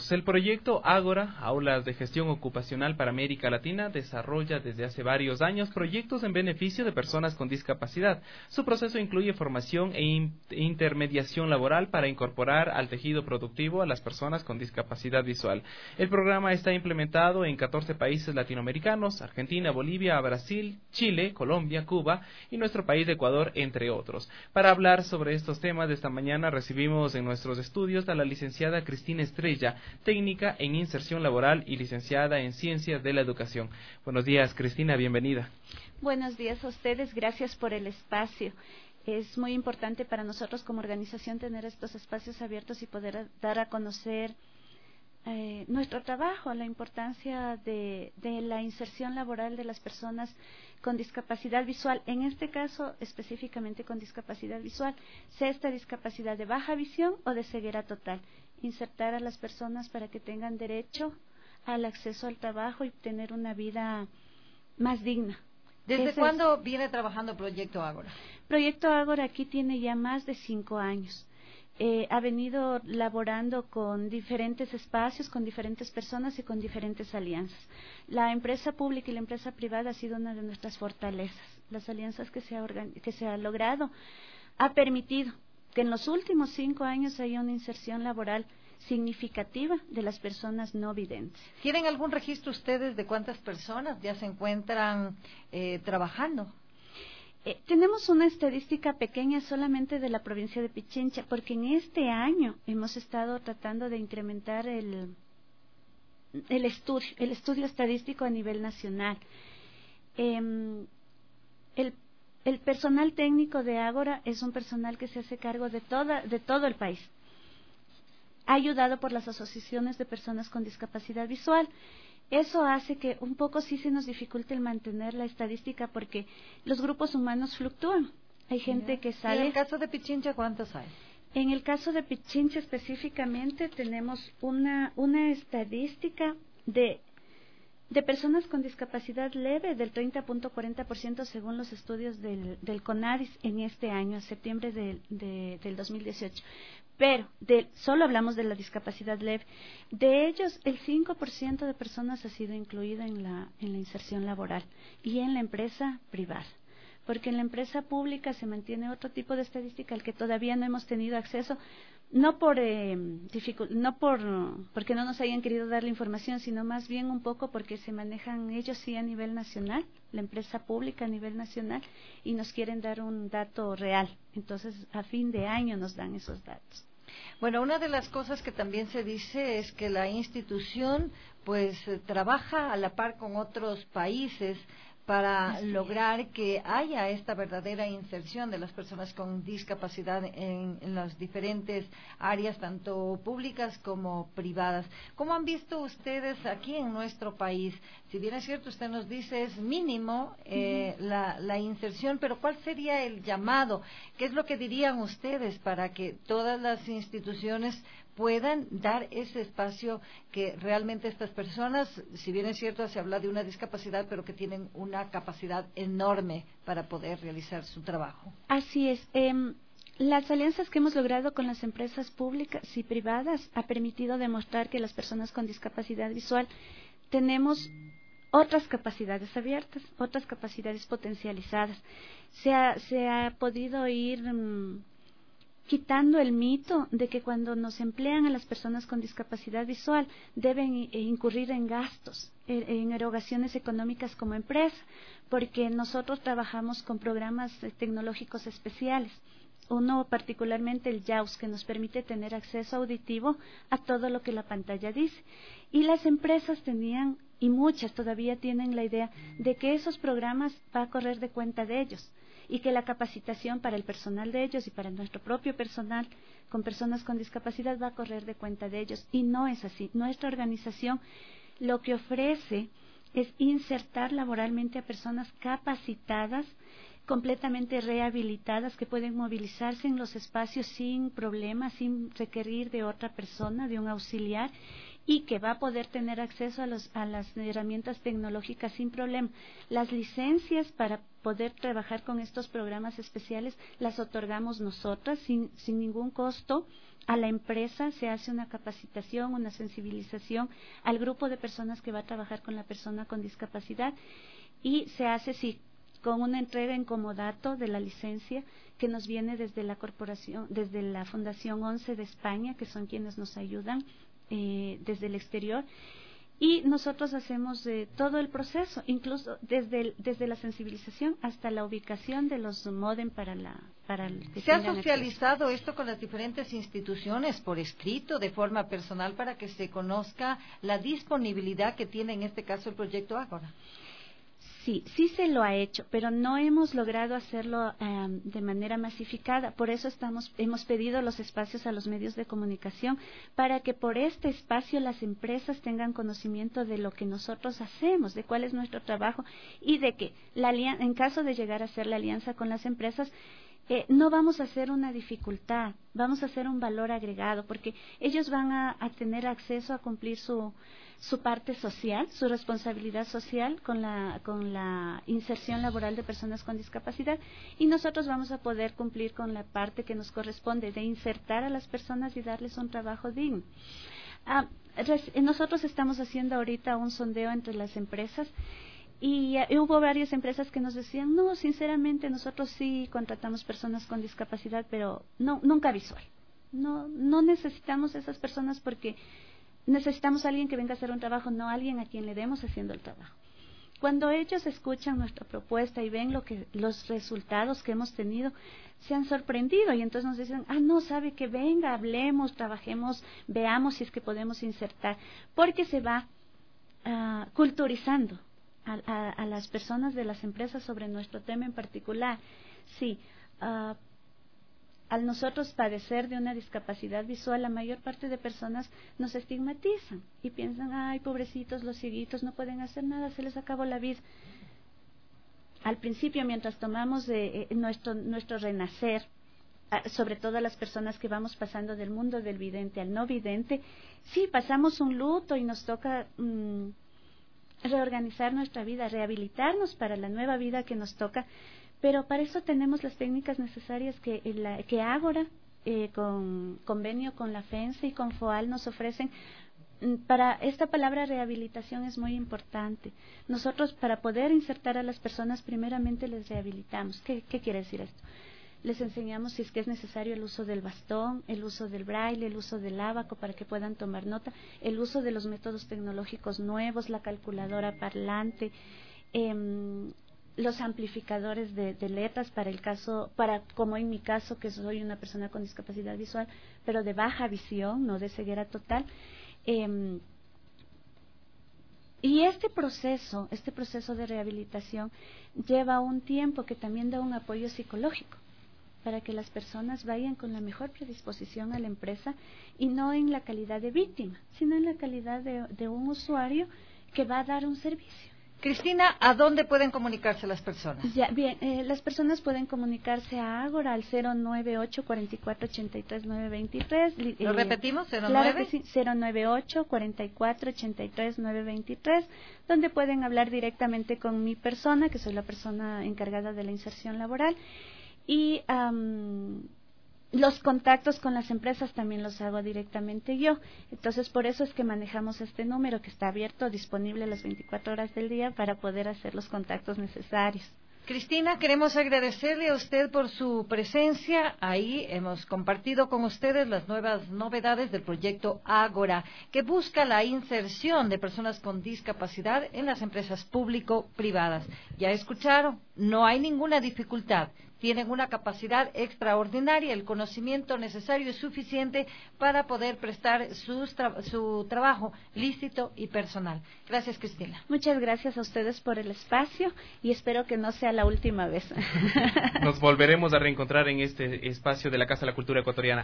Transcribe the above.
todos. El proyecto Ágora, Aulas de Gestión Ocupacional para América Latina, desarrolla desde hace varios años proyectos en beneficio de personas con discapacidad. Su proceso incluye formación e intermediación laboral para incorporar al tejido productivo a las personas con discapacidad visual. El programa está implementado en 14 países latinoamericanos: Argentina, Bolivia, Brasil, Chile, Colombia, Cuba y nuestro país de Ecuador, entre otros. Para hablar sobre estos temas de esta mañana recibimos en nuestros estudios a la licenciada Cristina Estrella, técnica en inserción laboral y licenciada en ciencias de la educación. Buenos días, Cristina, bienvenida. Buenos días a ustedes, gracias por el espacio. Es muy importante para nosotros como organización tener estos espacios abiertos y poder dar a conocer nuestro trabajo, la importancia de la inserción laboral de las personas con discapacidad visual, en este caso específicamente con discapacidad visual, sea esta discapacidad de baja visión o de ceguera total. Insertar a las personas para que tengan derecho al acceso al trabajo y tener una vida más digna. ¿Desde cuándo viene trabajando Proyecto Ágora? Proyecto Ágora aquí tiene ya más de 5 años. Ha venido laborando con diferentes espacios, con diferentes personas y con diferentes alianzas. La empresa pública y la empresa privada ha sido una de nuestras fortalezas. Las alianzas que se ha logrado ha permitido que en los últimos 5 años haya una inserción laboral significativa de las personas no videntes. ¿Tienen algún registro ustedes de cuántas personas ya se encuentran trabajando? Tenemos una estadística pequeña solamente de la provincia de Pichincha, porque en este año hemos estado tratando de incrementar el estudio estadístico a nivel nacional. El personal técnico de Ágora es un personal que se hace cargo de todo el país, ayudado por las asociaciones de personas con discapacidad visual. Eso hace que un poco sí se nos dificulte el mantener la estadística porque los grupos humanos fluctúan. Hay gente que sale... ¿Y en el caso de Pichincha cuántos hay? En el caso de Pichincha específicamente tenemos una estadística de personas con discapacidad leve del 30.40% según los estudios del CONADIS en este año, a septiembre del 2018. Pero solo hablamos de la discapacidad leve. De ellos, el 5% de personas ha sido incluido en la inserción laboral y en la empresa privada. Porque en la empresa pública se mantiene otro tipo de estadística al que todavía no hemos tenido acceso, no porque no nos hayan querido dar la información, sino más bien un poco porque se manejan ellos sí a nivel nacional, la empresa pública a nivel nacional, y nos quieren dar un dato real. Entonces, a fin de año nos dan esos datos. Bueno, una de las cosas que también se dice es que la institución trabaja a la par con otros países para lograr que haya esta verdadera inserción de las personas con discapacidad en las diferentes áreas, tanto públicas como privadas. ¿Cómo han visto ustedes aquí en nuestro país? Si bien es cierto, usted nos dice es mínimo la inserción, pero ¿cuál sería el llamado? ¿Qué es lo que dirían ustedes para que todas las instituciones puedan dar ese espacio que realmente estas personas, si bien es cierto, se habla de una discapacidad, pero que tienen una capacidad enorme para poder realizar su trabajo? Así es. Las alianzas que hemos logrado con las empresas públicas y privadas ha permitido demostrar que las personas con discapacidad visual tenemos otras capacidades abiertas, otras capacidades potencializadas. Se ha podido ir quitando el mito de que cuando nos emplean a las personas con discapacidad visual deben incurrir en gastos, en erogaciones económicas como empresa, porque nosotros trabajamos con programas tecnológicos especiales. Uno particularmente el JAWS, que nos permite tener acceso auditivo a todo lo que la pantalla dice. Y las empresas tenían, y muchas todavía tienen la idea de que esos programas va a correr de cuenta de ellos, y que la capacitación para el personal de ellos y para nuestro propio personal con personas con discapacidad va a correr de cuenta de ellos. Y no es así. Nuestra organización lo que ofrece es insertar laboralmente a personas capacitadas, completamente rehabilitadas, que pueden movilizarse en los espacios sin problemas, sin requerir de otra persona, de un auxiliar, y que va a poder tener acceso a las herramientas tecnológicas sin problema. Las licencias para poder trabajar con estos programas especiales las otorgamos nosotras sin ningún costo. A la empresa se hace una capacitación, una sensibilización al grupo de personas que va a trabajar con la persona con discapacidad, y se hace con una entrega en comodato de la licencia que nos viene desde la corporación, desde la Fundación 11 de España, que son quienes nos ayudan desde el exterior. Y nosotros hacemos todo el proceso, incluso desde la sensibilización hasta la ubicación de los módem para el que ¿Se ha tengan socializado acceso. esto con las diferentes instituciones por escrito, de forma personal, para que se conozca la disponibilidad que tiene en este caso el proyecto Ágora? Sí se lo ha hecho, pero no hemos logrado hacerlo de manera masificada. Por eso hemos pedido los espacios a los medios de comunicación, para que por este espacio las empresas tengan conocimiento de lo que nosotros hacemos, de cuál es nuestro trabajo, y de que en caso de llegar a hacer la alianza con las empresas, no vamos a hacer una dificultad, vamos a hacer un valor agregado, porque ellos van a tener acceso a cumplir su parte social, su responsabilidad social con la inserción laboral de personas con discapacidad, y nosotros vamos a poder cumplir con la parte que nos corresponde de insertar a las personas y darles un trabajo digno. Nosotros estamos haciendo ahorita un sondeo entre las empresas, y hubo varias empresas que nos decían, no, sinceramente nosotros sí contratamos personas con discapacidad, pero nunca visual. No necesitamos esas personas, porque necesitamos a alguien que venga a hacer un trabajo, no a alguien a quien le demos haciendo el trabajo. Cuando ellos escuchan nuestra propuesta y ven los resultados que hemos tenido, se han sorprendido, y entonces nos dicen, no, sabe que venga, hablemos, trabajemos, veamos si es que podemos insertar, porque se va culturizando a las personas de las empresas sobre nuestro tema en particular. Sí, al nosotros padecer de una discapacidad visual, la mayor parte de personas nos estigmatizan y piensan, ay, pobrecitos, los cieguitos no pueden hacer nada, se les acabó la vida. Al principio, mientras tomamos nuestro renacer, sobre todo las personas que vamos pasando del mundo del vidente al no vidente, sí, pasamos un luto y nos toca reorganizar nuestra vida, rehabilitarnos para la nueva vida que nos toca, pero para eso tenemos las técnicas necesarias que Ágora, con convenio con la FENSE y con FOAL, nos ofrecen. Para esta palabra rehabilitación es muy importante. Nosotros, para poder insertar a las personas, primeramente les rehabilitamos. ¿Qué quiere decir esto? Les enseñamos, si es que es necesario, el uso del bastón, el uso del braille, el uso del ábaco para que puedan tomar nota, el uso de los métodos tecnológicos nuevos, la calculadora parlante, los amplificadores de letras como en mi caso, que soy una persona con discapacidad visual, pero de baja visión, no de ceguera total. Y este proceso de rehabilitación lleva un tiempo que también da un apoyo psicológico, para que las personas vayan con la mejor predisposición a la empresa, y no en la calidad de víctima, sino en la calidad de un usuario que va a dar un servicio. Cristina, ¿a dónde pueden comunicarse las personas? Las personas pueden comunicarse a Ágora al 098 44 83 923. ¿Lo repetimos? 09. Claro que sí, 098 44 83 923, donde pueden hablar directamente con mi persona, que soy la persona encargada de la inserción laboral, y los contactos con las empresas también los hago directamente yo. Entonces, por eso es que manejamos este número, que está abierto, disponible las 24 horas del día, para poder hacer los contactos necesarios. Cristina, queremos agradecerle a usted por su presencia. Ahí hemos compartido con ustedes las nuevas novedades del proyecto Ágora, que busca la inserción de personas con discapacidad en las empresas público-privadas. Ya escucharon, no hay ninguna dificultad. Tienen una capacidad extraordinaria, el conocimiento necesario es suficiente para poder prestar su trabajo lícito y personal. Gracias, Cristina. Muchas gracias a ustedes por el espacio, y espero que no sea la última vez. Nos volveremos a reencontrar en este espacio de la Casa de la Cultura Ecuatoriana.